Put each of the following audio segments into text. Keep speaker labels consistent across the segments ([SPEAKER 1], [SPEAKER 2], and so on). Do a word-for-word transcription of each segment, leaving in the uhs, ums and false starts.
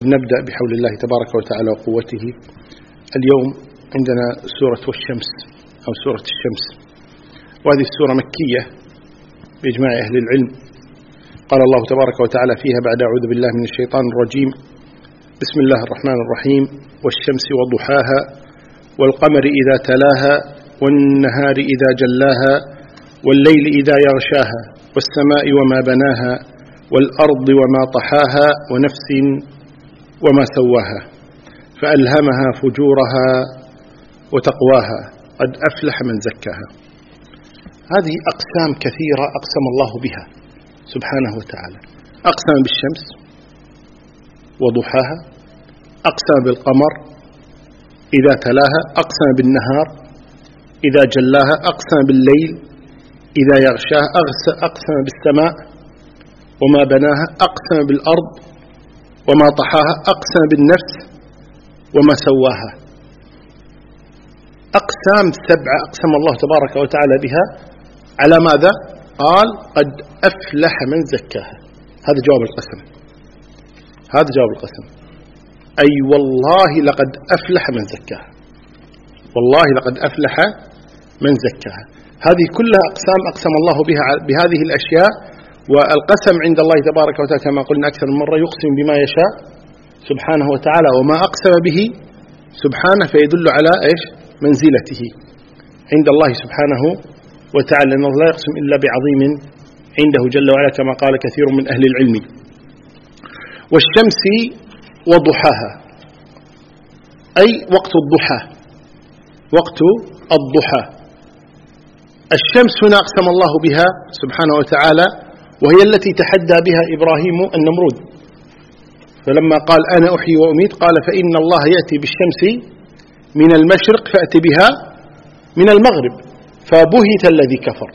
[SPEAKER 1] نبدأ بحول الله تبارك وتعالى وقوته. اليوم عندنا سورة والشمس أو سورة الشمس، وهذه السورة مكية بإجماع أهل العلم. قال الله تبارك وتعالى فيها بعد أعوذ بالله من الشيطان الرجيم: بسم الله الرحمن الرحيم، والشمس وضحاها والقمر إذا تلاها والنهار إذا جلاها والليل إذا يغشاها والسماء وما بناها والأرض وما طحاها ونفس وما سواها فألهمها فجورها وتقواها قد أفلح من زكاها. هذه أقسام كثيرة أقسم الله بها سبحانه وتعالى. أقسم بالشمس وضحاها، أقسم بالقمر إذا تلاها، أقسم بالنهار إذا جلاها، أقسم بالليل إذا يغشاها، أقسم بالسماء وما بناها، أقسم بالأرض وما طحاها، أقسم بالنفس وما سواها. أقسام سبعة أقسم الله تبارك وتعالى بها. على ماذا؟ قال قد أفلح من زكاها. هذا جواب القسم، هذا جواب القسم، أي والله لقد أفلح من زكاها، والله لقد أفلح من زكاها. هذه كلها أقسام أقسم الله بها بهذه الأشياء. والقسم عند الله تبارك وتعالى كما قلنا أكثر من مرة يقسم بما يشاء سبحانه وتعالى، وما أقسم به سبحانه فيدل على إيش؟ منزلته عند الله سبحانه وتعالى، لأن الله لا يقسم إلا بعظيم عنده جل وعلا كما قال كثير من أهل العلم. والشمس وضحاها، أي وقت الضحى، وقت الضحى. الشمس هنا أقسم الله بها سبحانه وتعالى، وهي التي تحدى بها إبراهيم النمرود، فلما قال أنا أحيي وأميت قال فإن الله يأتي بالشمس من المشرق فأتي بها من المغرب فبهت الذي كفر.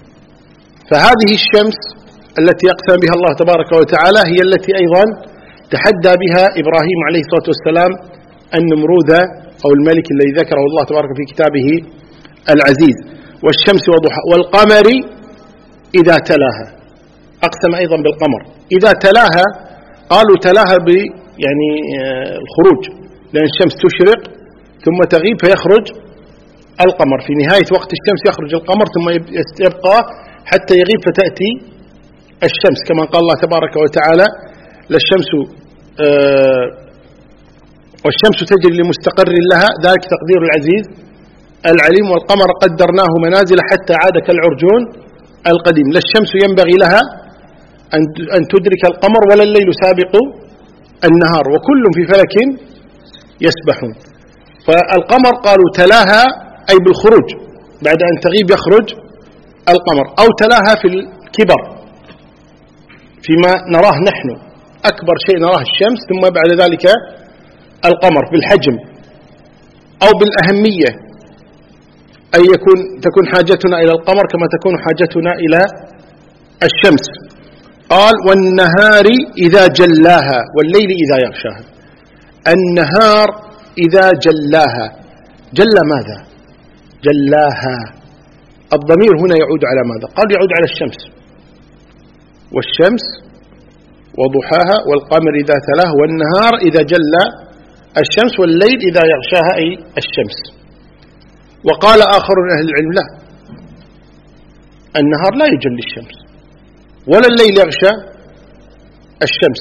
[SPEAKER 1] فهذه الشمس التي أقسم بها الله تبارك وتعالى هي التي أيضا تحدى بها إبراهيم عليه الصلاة والسلام النمرود أو الملك الذي ذكره الله تبارك في كتابه العزيز. والشمس وضحى والقمر إذا تلاها، أقسم أيضا بالقمر إذا تلاها. قالوا تلاها ب يعني الخروج، لأن الشمس تشرق ثم تغيب فيخرج القمر، في نهاية وقت الشمس يخرج القمر ثم يبقى حتى يغيب فتأتي الشمس، كما قال الله تبارك وتعالى للشمس آه والشمس تجري لمستقر لها ذلك تقدير العزيز العليم. والقمر قدرناه منازل حتى عاد كالعرجون القديم. لا الشمس ينبغي لها أن تدرك القمر ولا الليل سابق النهار، وكل في فلك يسبحون. فالقمر قالوا تلاها أي بالخروج، بعد أن تغيب يخرج القمر، أو تلاها في الكبر فيما نراه نحن، أكبر شيء نراه الشمس ثم بعد ذلك القمر بالحجم أو بالأهمية، أي يكون تكون حاجتنا إلى القمر كما تكون حاجتنا إلى الشمس. قال والنهار إذا جلاها والليل إذا يغشاها. النهار إذا جلاها، جل ماذا؟ جلاها. الضمير هنا يعود على ماذا؟ قال يعود على الشمس. والشمس وضحاها والقمر إذا تلاها والنهار إذا جل الشمس والليل إذا يغشاها أي الشمس. وقال آخر من أهل العلم لا، النهار لا يجلي الشمس ولا الليل يغشى الشمس،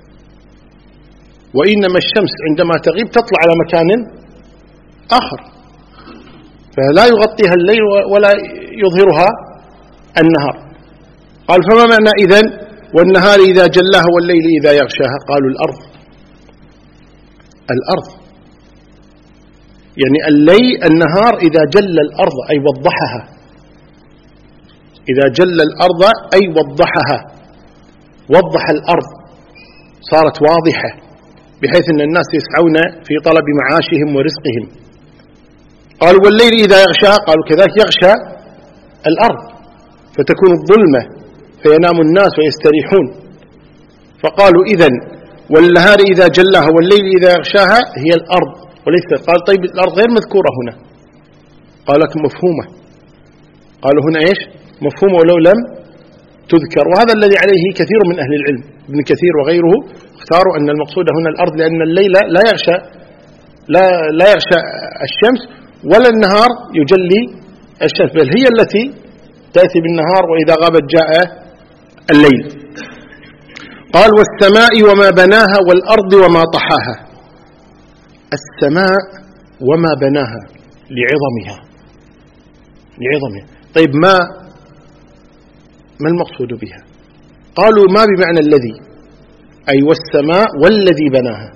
[SPEAKER 1] وإنما الشمس عندما تغيب تطلع على مكان آخر فلا يغطيها الليل ولا يظهرها النهار. قال فما معنى إذن والنهار إذا جلاها والليل إذا يغشاها؟ قالوا الأرض، الأرض يعني الليل النهار إذا جل الأرض أي وضحها، إذا جل الأرض أي وضحها، وضح الأرض صارت واضحة بحيث أن الناس يسعون في طلب معاشهم ورزقهم. قالوا والليل إذا يغشاها، قالوا كذلك يغشى الأرض فتكون الظلمة فينام الناس ويستريحون. فقالوا إذن والنهار إذا جلاها والليل إذا يغشاها هي الأرض وليس. قال طيب الأرض غير مذكورة هنا، قال لكم مفهومة. قالوا هنا إيش؟ مفهومة ولو لم تذكر. وهذا الذي عليه كثير من أهل العلم، ابن كثير وغيره اختاروا أن المقصود هنا الأرض، لأن الليل لا يغشى لا لا يغشى الشمس ولا النهار يجلي الشمس، بل هي التي تأتي بالنهار، وإذا غابت جاء الليل. قال والسماء وما بناها والأرض وما طحاها. السماء وما بناها لعظمها لعظمها طيب ما ما المقصود بها؟ قالوا ما بمعنى الذي، أي والسماء والذي بناها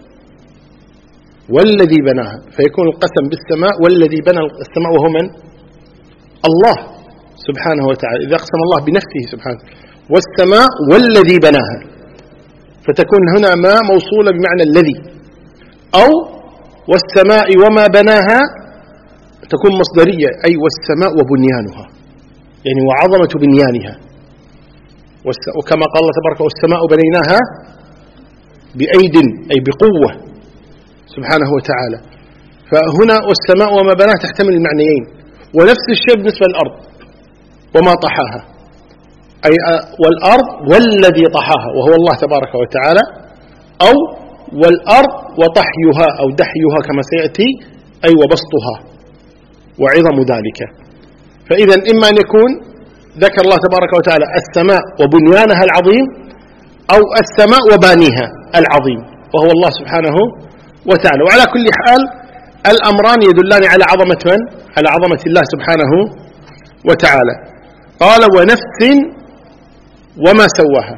[SPEAKER 1] والذي بناها، فيكون القسم بالسماء والذي بنى السماء وهو من؟ الله سبحانه وتعالى. إذا أقسم الله بنفسه سبحانه والسماء والذي بناها، فتكون هنا ما موصولة بمعنى الذي، أو والسماء وما بناها تكون مصدرية، أي والسماء وبنيانها، يعني وعظمة بنيانها. وكما قال الله تبارك والسماء بنيناها بأيد، أي بقوة سبحانه وتعالى. فهنا والسماء وما بناها تحتمل المعنيين. ونفس الشيء بالنسبة للأرض وما طحاها، أي والأرض والذي طحاها وهو الله تبارك وتعالى، أو والأرض وطحيها أو دحيها كما سيأتي، أي وبسطها وعظم ذلك. فإذا إما أن يكون ذكر الله تبارك وتعالى السماء وبنيانها العظيم، أو السماء وبانيها العظيم وهو الله سبحانه وتعالى. وعلى كل حال الأمران يدلان على عظمة من؟ على عظمة الله سبحانه وتعالى. قال ونفس وما سواها.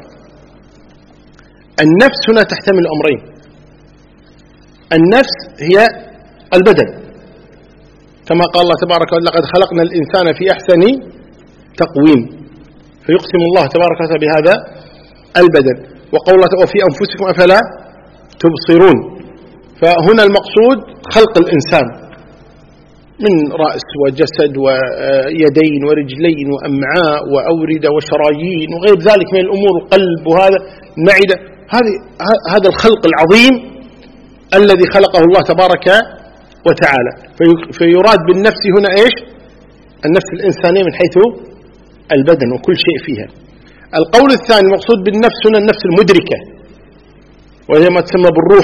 [SPEAKER 1] النفس هنا تحتمل أمرين. النفس هي البدن، كما قال الله تبارك وتعالى لقد خلقنا الإنسان في أحسن تقويم، فيقسم الله تبارك وتعالى بهذا البدن. وقوله وفي أنفسكم أفلا تبصرون، فهنا المقصود خلق الإنسان من رأس وجسد ويدين ورجلين وأمعاء وأوردة وشرايين وغير ذلك من الأمور، قلب وهذا معدة، هذا الخلق العظيم الذي خلقه الله تبارك وتعالى. فيراد بالنفس هنا إيش؟ النفس الإنسانية من حيث البدن وكل شيء فيها. القول الثاني المقصود بالنفس هنا النفس المدركة، وهي ما تسمى بالروح.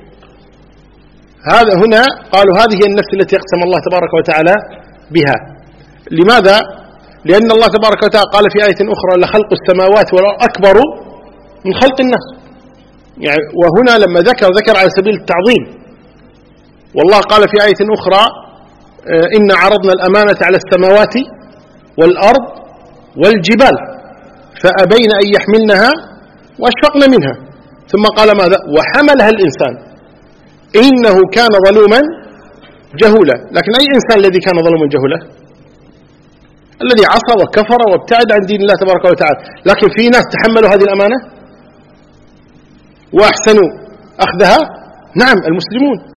[SPEAKER 1] هذا هنا قالوا هذه هي النفس التي يقسم الله تبارك وتعالى بها. لماذا؟ لأن الله تبارك وتعالى قال في آية أخرى لخلق السماوات والأرض أكبر من خلق النفس، يعني وهنا لما ذكر ذكر على سبيل التعظيم. والله قال في آية أخرى إن عرضنا الأمانة على السماوات والأرض والجبال فأبين أن يحملنها وأشفقن منها، ثم قال ماذا؟ وحملها الإنسان إنه كان ظلوما جهولا. لكن أي إنسان الذي كان ظلوما جهولا؟ الذي عصى وكفر وابتعد عن دين الله تبارك وتعالى. لكن في ناس تحملوا هذه الأمانة وأحسنوا أخذها، نعم المسلمون.